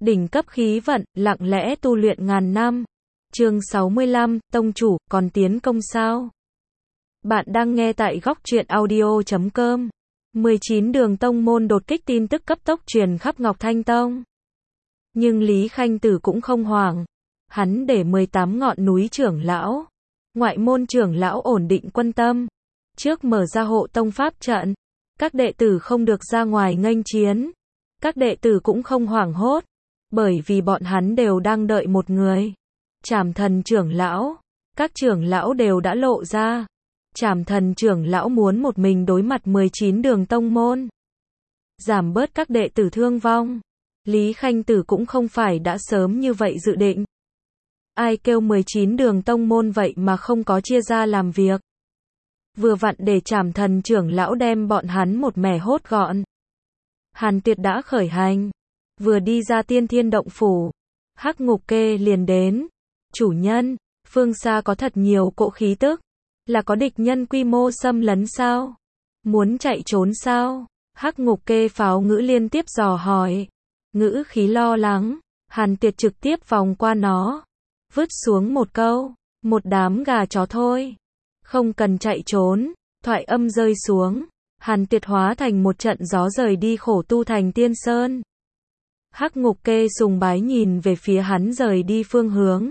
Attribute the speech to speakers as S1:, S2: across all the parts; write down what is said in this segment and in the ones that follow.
S1: Đỉnh cấp khí vận, lặng lẽ tu luyện ngàn năm. Chương 65, Tông chủ, còn tiến công sao? Bạn đang nghe tại góc truyện audio.com. 19 đường tông môn đột kích tin tức cấp tốc truyền khắp Ngọc Thanh Tông. Nhưng Lý Khanh Tử cũng không hoảng. Hắn để 18 ngọn núi trưởng lão, ngoại môn trưởng lão ổn định quân tâm. Trước mở ra hộ tông pháp trận, các đệ tử không được ra ngoài nghênh chiến. Các đệ tử cũng không hoảng hốt, bởi vì bọn hắn đều đang đợi một người. Trảm Thần trưởng lão. Các trưởng lão đều đã lộ ra. Trảm Thần trưởng lão muốn một mình đối mặt 19 đường tông môn, giảm bớt các đệ tử thương vong. Lý Khanh Tử cũng không phải đã sớm như vậy dự định. Ai kêu 19 đường tông môn vậy mà không có chia ra làm việc. Vừa vặn để Trảm Thần trưởng lão đem bọn hắn một mẻ hốt gọn. Hàn Tuyệt đã khởi hành. Vừa đi ra Tiên Thiên động phủ, Hắc Ngục Kê liền đến. Chủ nhân, phương xa có thật nhiều cỗ khí tức. Là có địch nhân quy mô xâm lấn sao? Muốn chạy trốn sao? Hắc Ngục Kê pháo ngữ liên tiếp dò hỏi. Ngữ khí lo lắng. Hàn Tuyệt trực tiếp vòng qua nó, vứt xuống một câu, một đám gà chó thôi. Không cần chạy trốn. Thoại âm rơi xuống, Hàn Tuyệt hóa thành một trận gió rời đi khổ tu thành Tiên Sơn. Hắc Ngục Kê sùng bái nhìn về phía hắn rời đi phương hướng.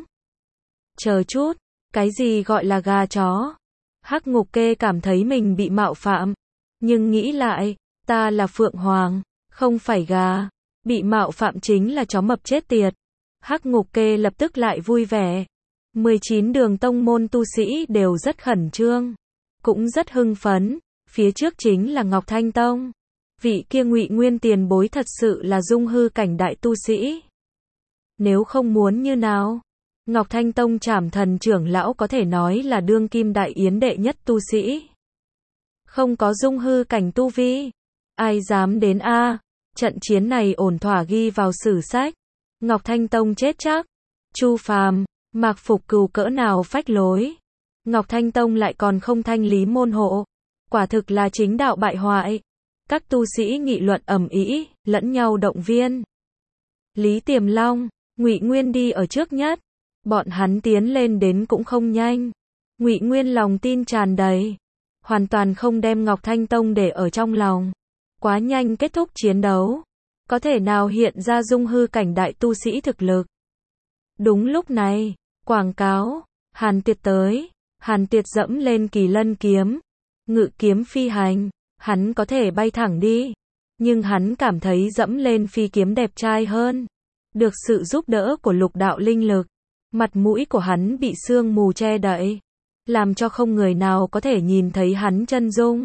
S1: Chờ chút, cái gì gọi là gà chó? Hắc Ngục Kê cảm thấy mình bị mạo phạm, nhưng nghĩ lại, ta là Phượng Hoàng, không phải gà. Bị mạo phạm chính là chó mập chết tiệt. Hắc Ngục Kê lập tức lại vui vẻ. 19 đường tông môn tu sĩ đều rất khẩn trương, cũng rất hưng phấn. Phía trước chính là Ngọc Thanh Tông. Vị kia Ngụy Nguyên tiền bối thật sự là dung hư cảnh đại tu sĩ. Nếu không muốn như nào? Ngọc Thanh Tông Trảm Thần trưởng lão có thể nói là đương kim đại yến đệ nhất tu sĩ. Không có dung hư cảnh tu vi, ai dám đến a? Trận chiến này ổn thỏa ghi vào sử sách. Ngọc Thanh Tông chết chắc. Chu Phàm, Mạc Phục Cừu cỡ nào phách lối. Ngọc Thanh Tông lại còn không thanh lý môn hộ. Quả thực là chính đạo bại hoại. Các tu sĩ nghị luận ầm ĩ, lẫn nhau động viên. Lý Tiềm Long, Ngụy Nguyên đi ở trước nhất. Bọn hắn tiến lên đến cũng không nhanh. Ngụy Nguyên lòng tin tràn đầy, hoàn toàn không đem Ngọc Thanh Tông để ở trong lòng. Quá nhanh kết thúc chiến đấu, có thể nào hiện ra dung hư cảnh đại tu sĩ thực lực. Đúng lúc này, quảng cáo, Hàn Tuyệt tới. Hàn Tuyệt dẫm lên Kỳ Lân kiếm, ngự kiếm phi hành. Hắn có thể bay thẳng đi, nhưng hắn cảm thấy dẫm lên phi kiếm đẹp trai hơn. Được sự giúp đỡ của lục đạo linh lực, mặt mũi của hắn bị sương mù che đậy, làm cho không người nào có thể nhìn thấy hắn chân dung.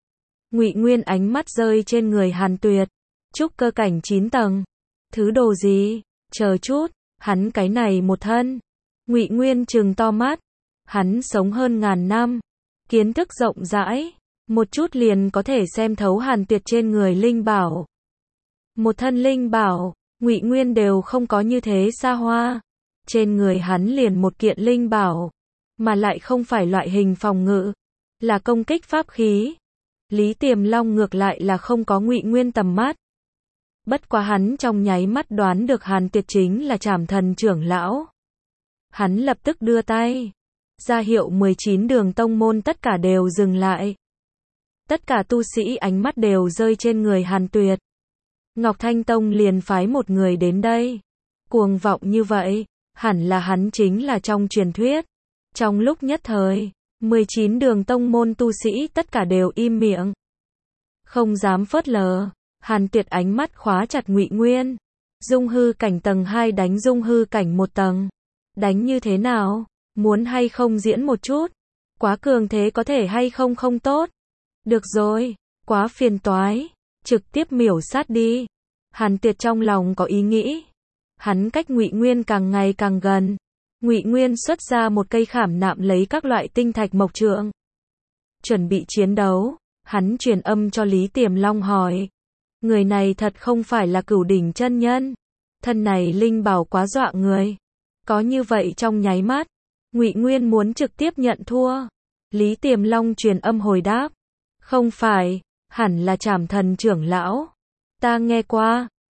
S1: Ngụy Nguyên ánh mắt rơi trên người Hàn Tuyệt. Trúc cơ cảnh 9 tầng. Thứ đồ gì? Chờ chút, hắn cái này một thân. Ngụy Nguyên trừng to mắt. Hắn sống hơn ngàn năm, kiến thức rộng rãi, một chút liền có thể xem thấu Hàn Tuyệt trên người linh bảo. Một thân linh bảo, Ngụy Nguyên đều không có như thế xa hoa. Trên người hắn liền một kiện linh bảo, mà lại không phải loại hình phòng ngự, là công kích pháp khí. Lý Tiềm Long ngược lại là không có Ngụy Nguyên tầm mắt. Bất quá hắn trong nháy mắt đoán được Hàn Tuyệt chính là Trảm Thần trưởng lão. Hắn lập tức đưa tay ra hiệu 19 đường tông môn tất cả đều dừng lại. Tất cả tu sĩ ánh mắt đều rơi trên người Hàn Tuyệt. Ngọc Thanh Tông liền phái một người đến đây. Cuồng vọng như vậy, hẳn là hắn chính là trong truyền thuyết. Trong lúc nhất thời, 19 đường tông môn tu sĩ tất cả đều im miệng, không dám phớt lờ. Hàn Tuyệt ánh mắt khóa chặt Ngụy Nguyên. Dung hư cảnh tầng 2 đánh dung hư cảnh 1 tầng. Đánh như thế nào? Muốn hay không diễn một chút? Quá cường thế có thể hay không không tốt? Được rồi, quá phiền toái, trực tiếp miểu sát đi. Hàn Tuyệt trong lòng có ý nghĩ. Hắn cách Ngụy Nguyên càng ngày càng gần. Ngụy Nguyên xuất ra một cây khảm nạm lấy các loại tinh thạch mộc trượng, chuẩn bị chiến đấu. Hắn truyền âm cho Lý Tiềm Long hỏi. Người này thật không phải là Cửu Đỉnh chân nhân. Thân này linh bảo quá dọa người. Có như vậy trong nháy mắt, Ngụy Nguyên muốn trực tiếp nhận thua. Lý Tiềm Long truyền âm hồi đáp. Không phải, hẳn là Trảm Thần trưởng lão. Ta nghe qua,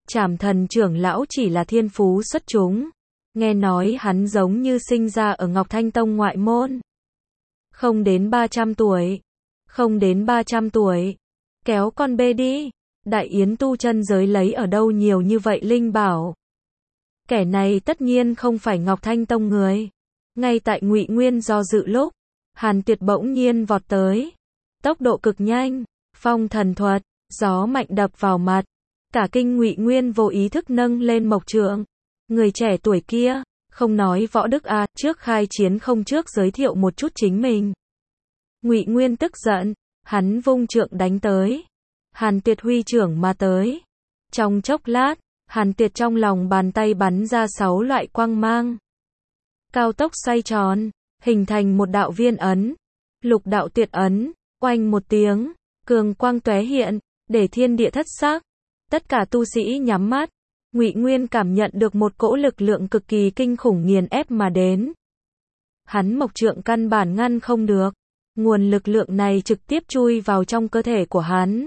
S1: Trảm Thần trưởng lão chỉ là thiên phú xuất chúng. Nghe nói hắn giống như sinh ra ở Ngọc Thanh Tông ngoại môn. Không đến 300 tuổi. Không đến 300 tuổi. Kéo con bê đi. Đại yến tu chân giới lấy ở đâu nhiều như vậy linh bảo. Kẻ này tất nhiên không phải Ngọc Thanh Tông người. Ngay tại Ngụy Nguyên do dự lúc, Hàn Tuyệt bỗng nhiên vọt tới. Tốc độ cực nhanh, phong thần thuật, gió mạnh đập vào mặt. Cả kinh Ngụy Nguyên vô ý thức nâng lên mộc trượng. Người trẻ tuổi kia, không nói võ đức à, trước khai chiến không trước giới thiệu một chút chính mình. Ngụy Nguyên tức giận, hắn vung trượng đánh tới. Hàn Tuyệt huy trưởng mà tới. Trong chốc lát, Hàn Tuyệt trong lòng bàn tay bắn ra 6 loại quang mang. Cao tốc xoay tròn, hình thành một đạo viên ấn. Lục đạo tuyệt ấn, oanh một tiếng, cường quang tóe hiện, để thiên địa thất sắc. Tất cả tu sĩ nhắm mắt. Ngụy Nguyên cảm nhận được một cỗ lực lượng cực kỳ kinh khủng nghiền ép mà đến. Hắn mộc trượng căn bản ngăn không được. Nguồn lực lượng này trực tiếp chui vào trong cơ thể của hắn.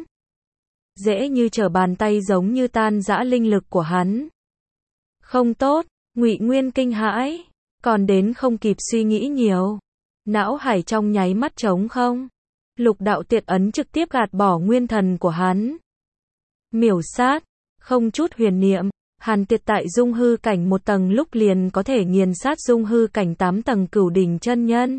S1: Dễ như trở bàn tay giống như tan rã linh lực của hắn. Không tốt, Ngụy Nguyên kinh hãi, còn đến không kịp suy nghĩ nhiều. Não hải trong nháy mắt trống không. Lục đạo tuyệt ấn trực tiếp gạt bỏ nguyên thần của hắn. Miểu sát, không chút huyền niệm, Hàn Tuyệt tại dung hư cảnh một tầng lúc liền có thể nghiền sát dung hư cảnh 8 tầng cửu đỉnh chân nhân.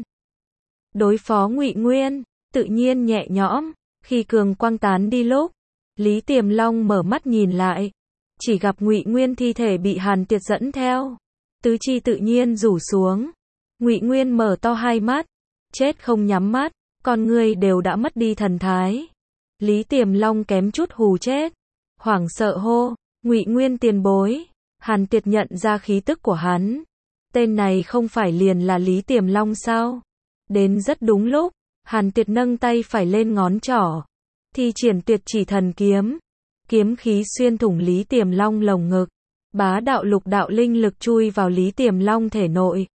S1: Đối phó Ngụy Nguyên, tự nhiên nhẹ nhõm, khi cường quang tán đi lúc, Lý Tiềm Long mở mắt nhìn lại, chỉ gặp Ngụy Nguyên thi thể bị Hàn Tuyệt dẫn theo, tứ chi tự nhiên rủ xuống. Ngụy Nguyên mở to hai mắt, chết không nhắm mắt, con người đều đã mất đi thần thái. Lý Tiềm Long kém chút hù chết, hoảng sợ hô, Ngụy Nguyên tiền bối. Hàn Tuyệt nhận ra khí tức của hắn, tên này không phải liền là Lý Tiềm Long sao? Đến rất đúng lúc, Hàn Tuyệt nâng tay phải lên ngón trỏ, thi triển tuyệt chỉ thần kiếm, kiếm khí xuyên thủng Lý Tiềm Long lồng ngực, bá đạo lục đạo linh lực chui vào Lý Tiềm Long thể nội,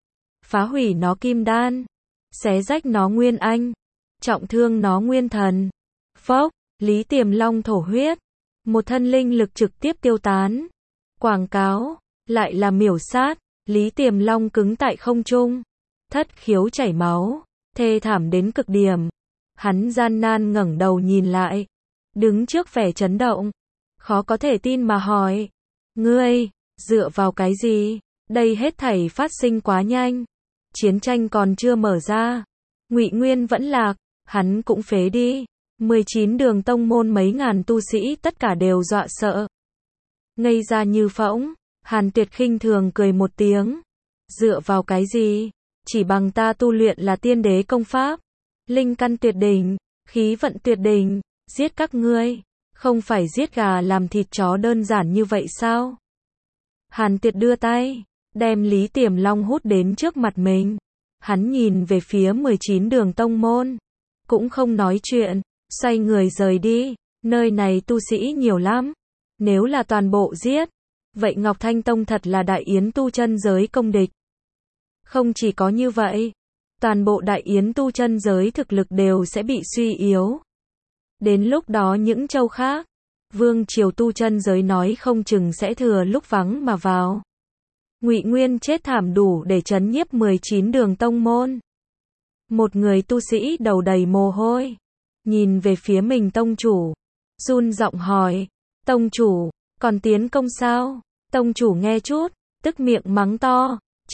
S1: phá hủy nó kim đan, xé rách nó nguyên anh, trọng thương nó nguyên thần. Phốc, Lý Tiềm Long thổ huyết, một thân linh lực trực tiếp tiêu tán. Quảng cáo, lại là miểu sát, Lý Tiềm Long cứng tại không trung, thất khiếu chảy máu, thê thảm đến cực điểm. Hắn gian nan ngẩng đầu nhìn lại, đứng trước vẻ chấn động, khó có thể tin mà hỏi, ngươi, dựa vào cái gì? Đây hết thảy phát sinh quá nhanh, chiến tranh còn chưa mở ra, Ngụy Nguyên vẫn lạc, hắn cũng phế đi. 19 đường tông môn mấy ngàn tu sĩ tất cả đều dọa sợ, ngây ra như phỗng. Hàn Tuyệt khinh thường cười một tiếng, dựa vào cái gì? Chỉ bằng ta tu luyện là tiên đế công pháp, linh căn tuyệt đỉnh, khí vận tuyệt đỉnh, giết các ngươi, không phải giết gà làm thịt chó đơn giản như vậy sao? Hàn Tuyệt đưa tay, đem Lý Tiềm Long hút đến trước mặt mình. Hắn nhìn về phía 19 đường tông môn, cũng không nói chuyện, xoay người rời đi. Nơi này tu sĩ nhiều lắm, nếu là toàn bộ giết, vậy Ngọc Thanh Tông thật là đại yến tu chân giới công địch. Không chỉ có như vậy, toàn bộ đại yến tu chân giới thực lực đều sẽ bị suy yếu. Đến lúc đó những châu khác, vương triều tu chân giới nói không chừng sẽ thừa lúc vắng mà vào. Ngụy Nguyên chết thảm đủ để trấn nhiếp 19 đường tông môn. Một người tu sĩ đầu đầy mồ hôi, nhìn về phía mình tông chủ, run giọng hỏi, tông chủ, còn tiến công sao? Tông chủ nghe chút, tức miệng mắng to,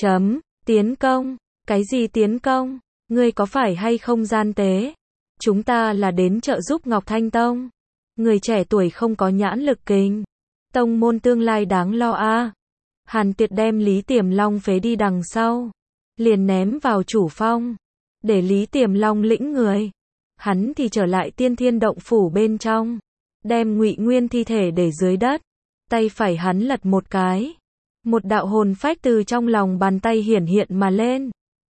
S1: tiến công, cái gì tiến công? Ngươi có phải hay không gian tế? Chúng ta là đến trợ giúp Ngọc Thanh Tông. Người trẻ tuổi không có nhãn lực kinh, tông môn tương lai đáng lo a. Hàn Tuyệt đem Lý Tiềm Long phế đi đằng sau, liền ném vào chủ phong, để Lý Tiềm Long lĩnh người. Hắn thì trở lại Tiên Thiên động phủ bên trong, đem Ngụy Nguyên thi thể để dưới đất. Tay phải hắn lật một cái, một đạo hồn phách từ trong lòng bàn tay hiển hiện mà lên.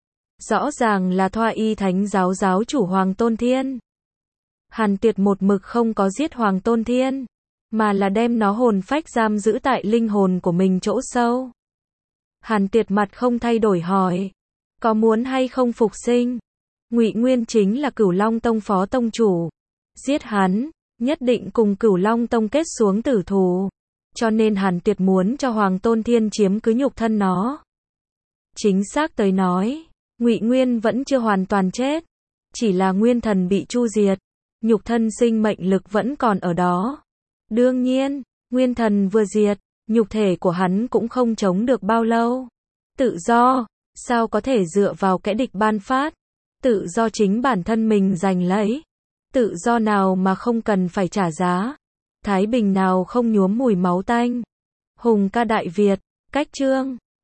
S1: Rõ ràng là Thoa Y Thánh giáo giáo chủ Hoàng Tôn Thiên. Hàn Tuyệt một mực không có giết Hoàng Tôn Thiên, mà là đem nó hồn phách giam giữ tại linh hồn của mình chỗ sâu. Hàn Tuyệt mặt không thay đổi hỏi, có muốn hay không phục sinh? Ngụy Nguyên chính là Cửu Long Tông phó tông chủ, giết hắn, nhất định cùng Cửu Long Tông kết xuống tử thù. cho nên Hàn Tuyệt muốn cho Hoàng Tôn Thiên chiếm cứ nhục thân nó. Chính xác tới nói, Ngụy Nguyên vẫn chưa hoàn toàn chết, chỉ là nguyên thần bị chu diệt, nhục thân sinh mệnh lực vẫn còn ở đó. Đương nhiên, nguyên thần vừa diệt, nhục thể của hắn cũng không chống được bao lâu. Tự do, sao có thể dựa vào kẻ địch ban phát? Tự do chính bản thân mình giành lấy. Tự do nào mà không cần phải trả giá? Thái bình nào không nhuốm mùi máu tanh? Hùng ca Đại Việt, cách chương